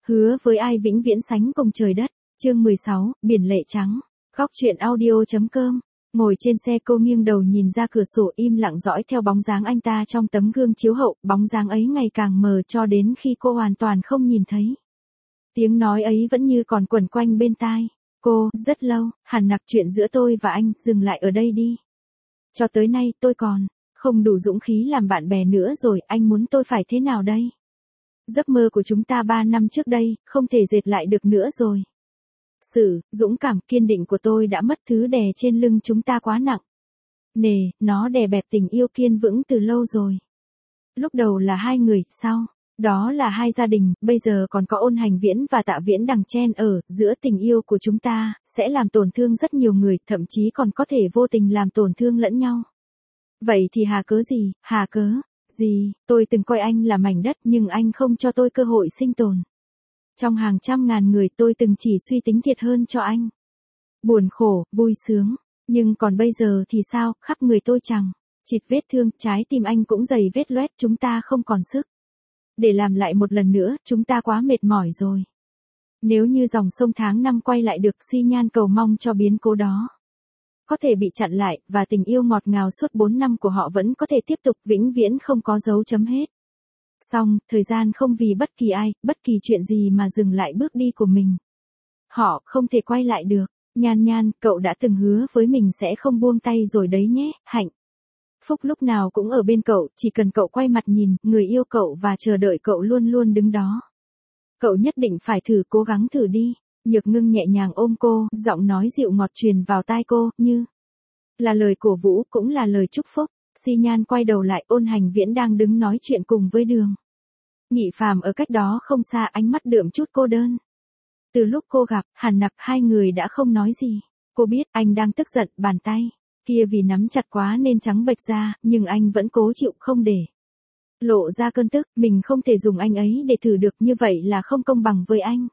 Hứa với ai vĩnh viễn sánh cùng trời đất. Chương 16, Biển lệ trắng. Góc truyện audio.com. Ngồi trên xe cô nghiêng đầu nhìn ra cửa sổ im lặng dõi theo bóng dáng anh ta trong tấm gương chiếu hậu, bóng dáng ấy ngày càng mờ cho đến khi cô hoàn toàn không nhìn thấy. Tiếng nói ấy vẫn như còn quẩn quanh bên tai. Cô, rất lâu, Hàn Nặc, chuyện giữa tôi và anh, dừng lại ở đây đi. Cho tới nay tôi còn không đủ dũng khí làm bạn bè nữa rồi, anh muốn tôi phải thế nào đây? Giấc mơ của chúng ta 3 năm trước đây, không thể dệt lại được nữa rồi. Sự dũng cảm, kiên định của tôi đã mất, thứ đè trên lưng chúng ta quá nặng. Nề, nó đè bẹp tình yêu kiên vững từ lâu rồi. Lúc đầu là 2 người, sau đó là 2 gia đình, bây giờ còn có Ôn Hành Viễn và Tạ Viễn đằng chen ở giữa tình yêu của chúng ta, sẽ làm tổn thương rất nhiều người, thậm chí còn có thể vô tình làm tổn thương lẫn nhau. Vậy thì hà cớ gì, hà cớ gì, tôi từng coi anh là mảnh đất nhưng anh không cho tôi cơ hội sinh tồn. Trong hàng trăm ngàn người tôi từng chỉ suy tính thiệt hơn cho anh. Buồn khổ, vui sướng, nhưng còn bây giờ thì sao, khắp người tôi chẳng chịt vết thương, trái tim anh cũng dày vết loét, chúng ta không còn sức để làm lại một lần nữa, chúng ta quá mệt mỏi rồi. Nếu như dòng sông tháng năm quay lại được, Xi Nhan cầu mong cho biến cố đó có thể bị chặn lại, và tình yêu ngọt ngào suốt 4 năm của họ vẫn có thể tiếp tục, vĩnh viễn không có dấu chấm hết. Xong, thời gian không vì bất kỳ ai, bất kỳ chuyện gì mà dừng lại bước đi của mình. Họ không thể quay lại được. Nhan Nhan, cậu đã từng hứa với mình sẽ không buông tay rồi đấy nhé, Hạnh Phúc lúc nào cũng ở bên cậu, chỉ cần cậu quay mặt nhìn, người yêu cậu và chờ đợi cậu luôn luôn đứng đó. Cậu nhất định phải thử, cố gắng thử đi. Nhược Ngưng nhẹ nhàng ôm cô, giọng nói dịu ngọt truyền vào tai cô, như là lời cổ vũ, cũng là lời chúc phúc. Xi Nhan quay đầu lại, Ôn Hành Viễn đang đứng nói chuyện cùng với Đường Nghị Phàm ở cách đó không xa, ánh mắt đượm chút cô đơn. Từ lúc cô gặp Hàn Nặc, 2 người đã không nói gì. Cô biết anh đang tức giận, bàn tay kia vì nắm chặt quá nên trắng bệch ra, nhưng anh vẫn cố chịu không để lộ ra cơn tức. Mình không thể dùng anh ấy để thử được, như vậy là không công bằng với anh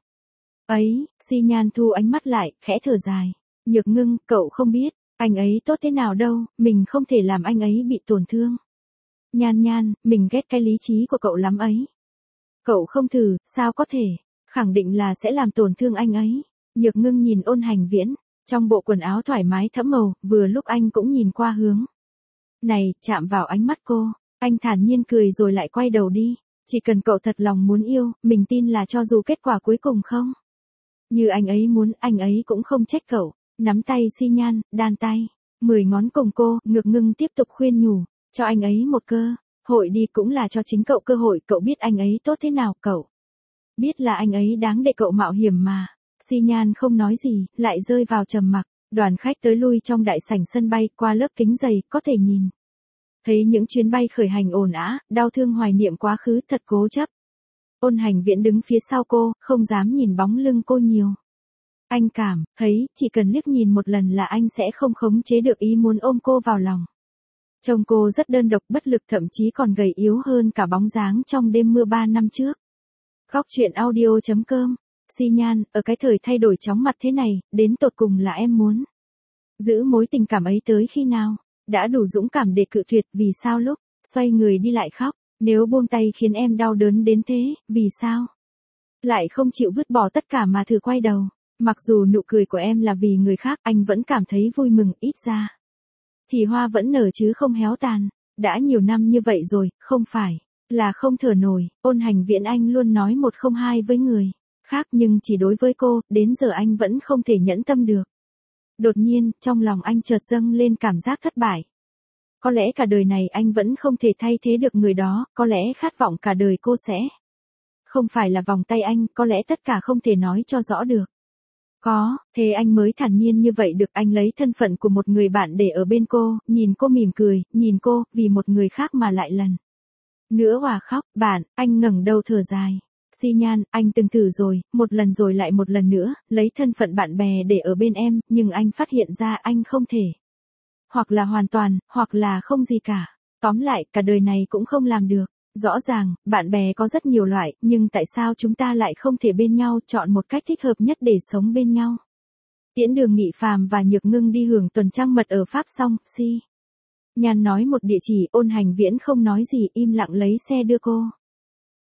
ấy. Xi Nhan thu ánh mắt lại, khẽ thở dài. Nhược Ngưng, cậu không biết anh ấy tốt thế nào đâu, mình không thể làm anh ấy bị tổn thương. Nhan Nhan, mình ghét cái lý trí của cậu lắm ấy. Cậu không thử, sao có thể khẳng định là sẽ làm tổn thương anh ấy. Nhược Ngưng nhìn Ôn Hành Viễn, trong bộ quần áo thoải mái thẫm màu, vừa lúc anh cũng nhìn qua hướng này, chạm vào ánh mắt cô. Anh thản nhiên cười rồi lại quay đầu đi. Chỉ cần cậu thật lòng muốn yêu, mình tin là cho dù kết quả cuối cùng không như anh ấy muốn, anh ấy cũng không trách cậu. Nắm tay Xi Nhan, đan tay 10 ngón cùng cô, Nhược Ngưng tiếp tục khuyên nhủ, cho anh ấy một cơ hội đi, cũng là cho chính cậu cơ hội. Cậu biết anh ấy tốt thế nào, cậu biết là anh ấy đáng để cậu mạo hiểm mà. Xi Nhan không nói gì, lại rơi vào trầm mặc. Đoàn khách tới lui trong đại sảnh sân bay, qua lớp kính dày, có thể nhìn thấy những chuyến bay khởi hành ồn ào, đau thương hoài niệm quá khứ, thật cố chấp. Ôn Hành Viễn đứng phía sau cô, không dám nhìn bóng lưng cô nhiều. Anh cảm thấy, chỉ cần liếc nhìn một lần là anh sẽ không khống chế được ý muốn ôm cô vào lòng. Trông cô rất đơn độc, bất lực, thậm chí còn gầy yếu hơn cả bóng dáng trong đêm mưa 3 năm trước. Góc truyện audio.com. Xi Nhan, ở cái thời thay đổi chóng mặt thế này, đến tột cùng là em muốn giữ mối tình cảm ấy tới khi nào? Đã đủ dũng cảm để cự tuyệt, vì sao lúc xoay người đi lại khóc? Nếu buông tay khiến em đau đớn đến thế, vì sao lại không chịu vứt bỏ tất cả mà thử quay đầu? Mặc dù nụ cười của em là vì người khác, anh vẫn cảm thấy vui mừng, ít ra thì hoa vẫn nở chứ không héo tàn. Đã nhiều năm như vậy rồi, không phải là không thở nổi. Ôn Hành Viễn, anh luôn nói 102 với người khác, nhưng chỉ đối với cô, đến giờ anh vẫn không thể nhẫn tâm được. Đột nhiên, trong lòng anh chợt dâng lên cảm giác thất bại. Có lẽ cả đời này anh vẫn không thể thay thế được người đó, có lẽ khát vọng cả đời cô sẽ không phải là vòng tay anh, có lẽ tất cả không thể nói cho rõ được. Có, thế anh mới thản nhiên như vậy được. Anh lấy thân phận của một người bạn để ở bên cô, nhìn cô mỉm cười, nhìn cô, vì một người khác mà lại lần nữa hòa khóc. Bạn, anh ngẩng đầu thở dài. Xi Nhan, anh từng thử rồi, một lần rồi lại một lần nữa, lấy thân phận bạn bè để ở bên em, nhưng anh phát hiện ra anh không thể. Hoặc là hoàn toàn, hoặc là không gì cả. Tóm lại, cả đời này cũng không làm được. Rõ ràng, bạn bè có rất nhiều loại, nhưng tại sao chúng ta lại không thể bên nhau, chọn một cách thích hợp nhất để sống bên nhau? Tiễn Đường Nghị Phàm và Nhược Ngưng đi hưởng tuần trăng mật ở Pháp xong, Xi Nhan nói một địa chỉ, Ôn Hành Viễn không nói gì, im lặng lấy xe đưa cô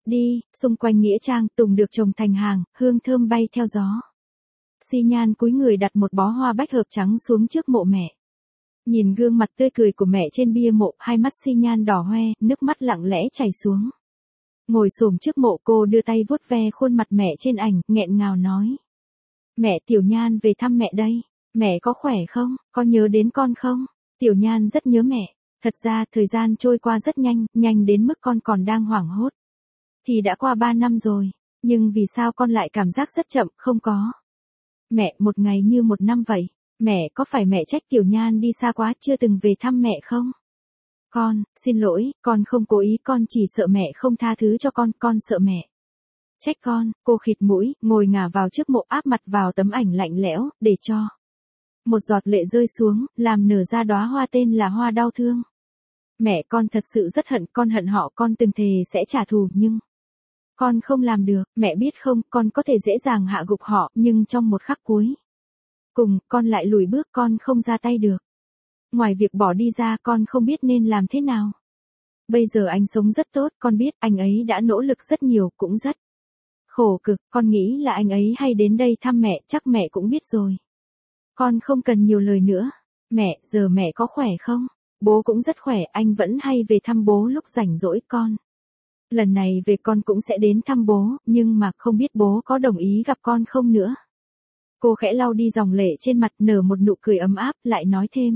Đi, xung quanh nghĩa trang tùng được trồng thành hàng, hương thơm bay theo gió. Xi Nhan cúi người đặt một bó hoa bách hợp trắng xuống trước mộ mẹ. Nhìn gương mặt tươi cười của mẹ trên bia mộ, hai mắt Xi Nhan đỏ hoe, nước mắt lặng lẽ chảy xuống. Ngồi xổm trước mộ, cô đưa tay vuốt ve khuôn mặt mẹ trên ảnh, nghẹn ngào nói. Mẹ, Tiểu Nhan về thăm mẹ đây. Mẹ có khỏe không? Có nhớ đến con không? Tiểu Nhan rất nhớ mẹ. Thật ra, thời gian trôi qua rất nhanh, nhanh đến mức con còn đang hoảng hốt. Thì đã qua 3 năm rồi. Nhưng vì sao con lại cảm giác rất chậm, không có? Mẹ, một ngày như một năm vậy. Mẹ, có phải mẹ trách Tiểu Nhan đi xa quá chưa từng về thăm mẹ không? Con, xin lỗi, con không cố ý, con chỉ sợ mẹ không tha thứ cho con sợ mẹ trách con. Cô khịt mũi, ngồi ngả vào trước mộ, áp mặt vào tấm ảnh lạnh lẽo, để cho một giọt lệ rơi xuống, làm nở ra đóa hoa tên là hoa đau thương. Mẹ, con thật sự rất hận, con hận họ, con từng thề sẽ trả thù nhưng con không làm được. Mẹ biết không, con có thể dễ dàng hạ gục họ, nhưng trong một khắc cuối cùng, con lại lùi bước, con không ra tay được. Ngoài việc bỏ đi ra, con không biết nên làm thế nào. Bây giờ anh sống rất tốt, con biết anh ấy đã nỗ lực rất nhiều, cũng rất khổ cực, con nghĩ là anh ấy hay đến đây thăm mẹ, chắc mẹ cũng biết rồi. Con không cần nhiều lời nữa. Mẹ, giờ mẹ có khỏe không? Bố cũng rất khỏe, anh vẫn hay về thăm bố lúc rảnh rỗi con. Lần này về con cũng sẽ đến thăm bố, nhưng mà không biết bố có đồng ý gặp con không nữa. Cô khẽ lau đi dòng lệ trên mặt, nở một nụ cười ấm áp, lại nói thêm.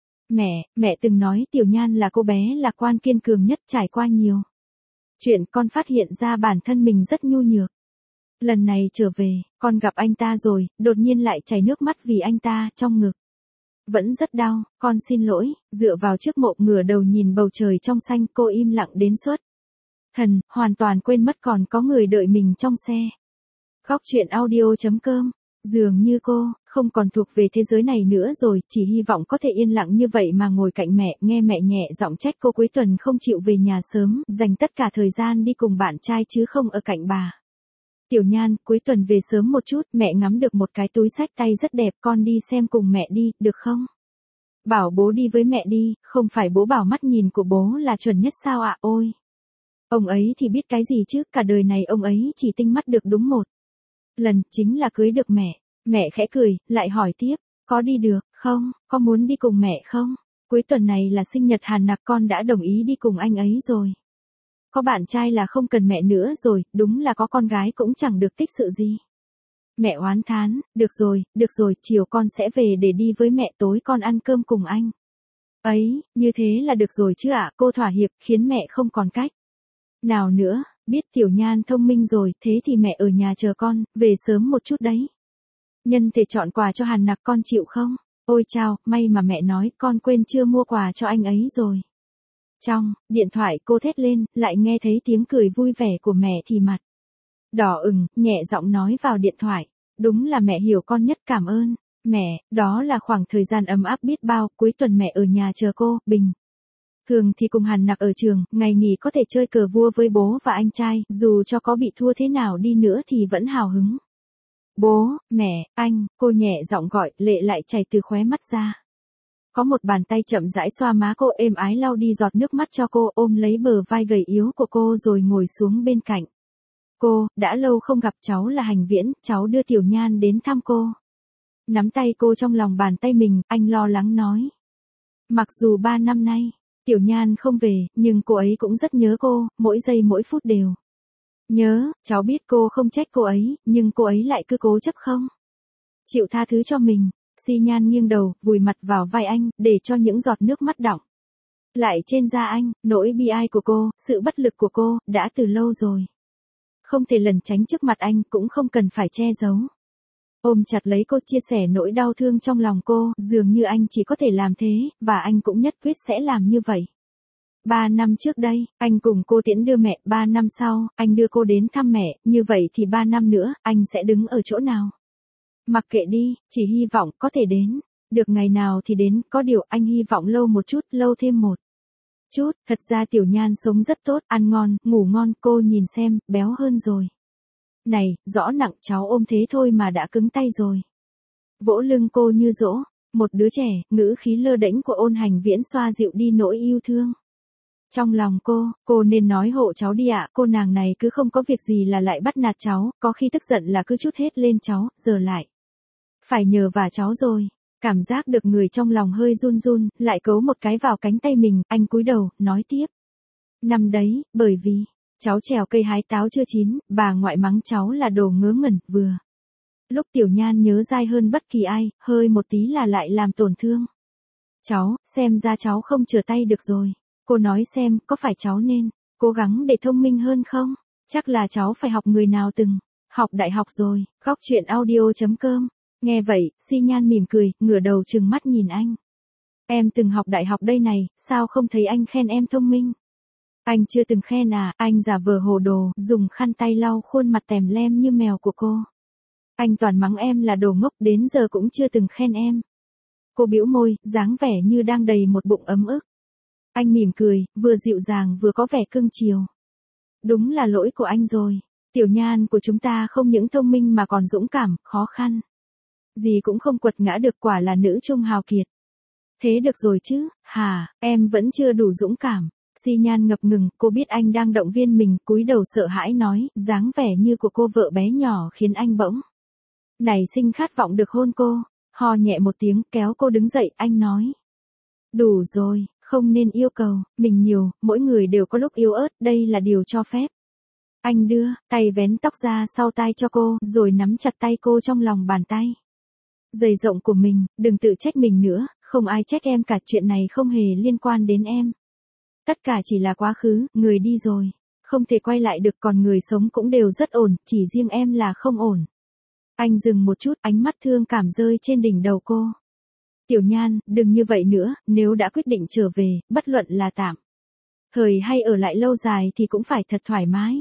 Mẹ từng nói Tiểu Nhan là cô bé lạc quan kiên cường nhất, trải qua nhiều chuyện, con phát hiện ra bản thân mình rất nhu nhược. Lần này trở về, con gặp anh ta rồi, đột nhiên lại chảy nước mắt vì anh ta, trong ngực vẫn rất đau, con xin lỗi. Dựa vào trước mộ, ngửa đầu nhìn bầu trời trong xanh, cô im lặng đến suốt thần, hoàn toàn quên mất còn có người đợi mình trong xe. Khóc chuyện audio.com. Dường như cô không còn thuộc về thế giới này nữa rồi, chỉ hy vọng có thể yên lặng như vậy mà ngồi cạnh mẹ, nghe mẹ nhẹ giọng trách cô cuối tuần không chịu về nhà sớm, dành tất cả thời gian đi cùng bạn trai chứ không ở cạnh bà. Tiểu Nhan, cuối tuần về sớm một chút, mẹ ngắm được một cái túi xách tay rất đẹp, con đi xem cùng mẹ đi, được không? Bảo bố đi với mẹ đi, không phải bố bảo mắt nhìn của bố là chuẩn nhất sao ạ? Ôi! Ông ấy thì biết cái gì chứ, cả đời này ông ấy chỉ tinh mắt được đúng một lần, chính là cưới được mẹ. Mẹ khẽ cười, lại hỏi tiếp, có đi được không, có muốn đi cùng mẹ không? Cuối tuần này là sinh nhật Hàn Nặc, con đã đồng ý đi cùng anh ấy rồi. Có bạn trai là không cần mẹ nữa rồi, đúng là có con gái cũng chẳng được tích sự gì. Mẹ oán thán, được rồi, chiều con sẽ về để đi với mẹ, tối con ăn cơm cùng anh. Ấy, như thế là được rồi chứ ạ, cô thỏa hiệp, khiến mẹ không còn cách nào nữa. Biết Tiểu Nhan thông minh rồi, thế thì mẹ ở nhà chờ con, về sớm một chút đấy. Nhân thể chọn quà cho Hàn Nặc, con chịu không? Ôi chao, may mà mẹ nói, con quên chưa mua quà cho anh ấy rồi. Trong điện thoại cô thét lên, lại nghe thấy tiếng cười vui vẻ của mẹ thì mặt đỏ ửng, nhẹ giọng nói vào điện thoại. Đúng là mẹ hiểu con nhất, cảm ơn. Mẹ, đó là khoảng thời gian ấm áp biết bao, cuối tuần mẹ ở nhà chờ cô, bình thường thì cùng Hàn Nặc ở trường, ngày nghỉ có thể chơi cờ vua với bố và anh trai, dù cho có bị thua thế nào đi nữa thì vẫn hào hứng. Bố, mẹ, anh, cô nhẹ giọng gọi, lệ lại chảy từ khóe mắt ra. Có một bàn tay chậm rãi xoa má cô, êm ái lau đi giọt nước mắt cho cô, ôm lấy bờ vai gầy yếu của cô rồi ngồi xuống bên cạnh cô. Đã lâu không gặp, cháu là Hành Viễn, cháu đưa Tiểu Nhan đến thăm cô. Nắm tay cô trong lòng bàn tay mình, anh lo lắng nói. Mặc dù 3 năm nay Tiểu Nhan không về, nhưng cô ấy cũng rất nhớ cô, mỗi giây mỗi phút đều nhớ. Cháu biết cô không trách cô ấy, nhưng cô ấy lại cứ cố chấp không chịu tha thứ cho mình. Xi Nhan nghiêng đầu, vùi mặt vào vai anh, để cho những giọt nước mắt đọng lại trên da anh. Nỗi bi ai của cô, sự bất lực của cô, đã từ lâu rồi không thể lẩn tránh trước mặt anh, cũng không cần phải che giấu. Ôm chặt lấy cô, chia sẻ nỗi đau thương trong lòng cô, dường như anh chỉ có thể làm thế, và anh cũng nhất quyết sẽ làm như vậy. 3 năm trước đây, anh cùng cô tiễn đưa mẹ, 3 năm sau, anh đưa cô đến thăm mẹ, như vậy thì 3 năm nữa, anh sẽ đứng ở chỗ nào? Mặc kệ đi, chỉ hy vọng có thể đến được ngày nào thì đến, có điều anh hy vọng lâu một chút, lâu thêm một chút. Thật ra Tiểu Nhan sống rất tốt, ăn ngon, ngủ ngon, cô nhìn xem, béo hơn rồi. Này, rõ nặng, cháu ôm thế thôi mà đã cứng tay rồi. Vỗ lưng cô như dỗ một đứa trẻ, ngữ khí lơ đễnh của Ôn Hành Viễn xoa dịu đi nỗi yêu thương Trong lòng cô nên nói hộ cháu đi ạ, cô nàng này cứ không có việc gì là lại bắt nạt cháu, có khi tức giận là cứ trút hết lên cháu, giờ lại phải nhờ vả cháu rồi. Cảm giác được người trong lòng hơi run run, lại cấu một cái vào cánh tay mình, anh cúi đầu, nói tiếp. Năm đấy, bởi vì, cháu trèo cây hái táo chưa chín, bà ngoại mắng cháu là đồ ngớ ngẩn, vừa. Lúc Tiểu Nhan nhớ dai hơn bất kỳ ai, hơi một tí là lại làm tổn thương. Cháu, xem ra cháu không trở tay được rồi. Cô nói xem, có phải cháu nên cố gắng để thông minh hơn không? Chắc là cháu phải học người nào từng học đại học rồi. Góc chuyện audio.com. Nghe vậy, Xi Nhan mỉm cười, ngửa đầu trừng mắt nhìn anh. Em từng học đại học đây này, sao không thấy anh khen em thông minh? Anh chưa từng khen à? Anh giả vờ hồ đồ, dùng khăn tay lau khuôn mặt tèm lem như mèo của cô. Anh toàn mắng em là đồ ngốc, đến giờ cũng chưa từng khen em. Cô bĩu môi, dáng vẻ như đang đầy một bụng ấm ức. Anh mỉm cười, vừa dịu dàng vừa có vẻ cưng chiều. Đúng là lỗi của anh rồi. Tiểu Nhan của chúng ta không những thông minh mà còn dũng cảm, khó khăn gì cũng không quật ngã được, quả là nữ trung hào kiệt. Thế được rồi chứ, hả, em vẫn chưa đủ dũng cảm. Xi Nhan ngập ngừng, cô biết anh đang động viên mình, cúi đầu sợ hãi nói, dáng vẻ như của cô vợ bé nhỏ khiến anh bỗng nảy sinh khát vọng được hôn cô. Ho nhẹ một tiếng, kéo cô đứng dậy, anh nói. Đủ rồi, không nên yêu cầu mình nhiều, mỗi người đều có lúc yếu ớt, đây là điều cho phép. Anh đưa tay vén tóc ra sau tai cho cô, rồi nắm chặt tay cô trong lòng bàn tay dày rộng của mình, đừng tự trách mình nữa, không ai trách em cả, chuyện này không hề liên quan đến em. Tất cả chỉ là quá khứ, người đi rồi, không thể quay lại được, còn người sống cũng đều rất ổn, chỉ riêng em là không ổn. Anh dừng một chút, ánh mắt thương cảm rơi trên đỉnh đầu cô. Tiểu Nhan, đừng như vậy nữa, nếu đã quyết định trở về, bất luận là tạm thời hay ở lại lâu dài thì cũng phải thật thoải mái.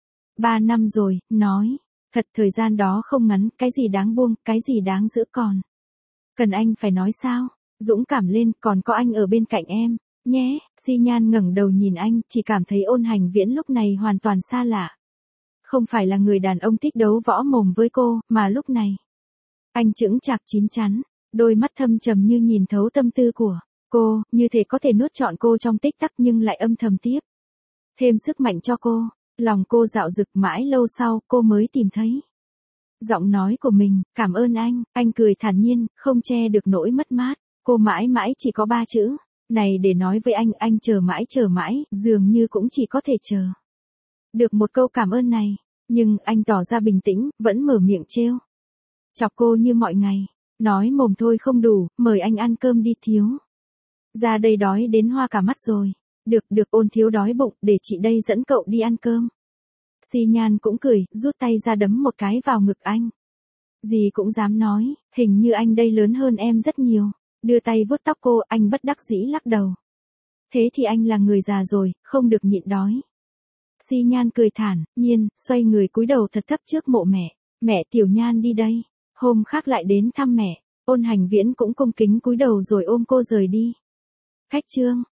3 năm rồi, nói. Thật thời gian đó không ngắn, cái gì đáng buông, cái gì đáng giữ còn. Cần anh phải nói sao? Dũng cảm lên, còn có anh ở bên cạnh em, nhé. Xi Nhan ngẩng đầu nhìn anh, chỉ cảm thấy Ôn Hành Viễn lúc này hoàn toàn xa lạ. Không phải là người đàn ông thích đấu võ mồm với cô, mà lúc này. Anh chững chạc chín chắn, đôi mắt thâm trầm như nhìn thấu tâm tư của cô, như thể có thể nuốt trọn cô trong tích tắc nhưng lại âm thầm tiếp thêm sức mạnh cho cô. Lòng cô dạo dực, mãi lâu sau, cô mới tìm thấy giọng nói của mình. Cảm ơn anh cười thản nhiên, không che được nỗi mất mát. Cô mãi mãi chỉ có 3 chữ này để nói với anh chờ mãi, dường như cũng chỉ có thể chờ được một câu cảm ơn này. Nhưng anh tỏ ra bình tĩnh, vẫn mở miệng trêu chọc cô như mọi ngày. Nói mồm thôi không đủ, mời anh ăn cơm đi thiếu. Ra đây đói đến hoa cả mắt rồi. Được Ôn thiếu đói bụng, để chị đây dẫn cậu đi ăn cơm. Xi Nhan cũng cười, rút tay ra đấm một cái vào ngực anh. Gì cũng dám nói, hình như anh đây lớn hơn em rất nhiều. Đưa tay vuốt tóc cô, anh bất đắc dĩ lắc đầu. Thế thì anh là người già rồi, không được nhịn đói. Xi Nhan cười thản nhiên, xoay người cúi đầu thật thấp trước mộ mẹ. Mẹ, Tiểu Nhan đi đây. Hôm khác lại đến thăm mẹ. Ôn Hành Viễn cũng cung kính cúi đầu rồi ôm cô rời đi. Khách trương.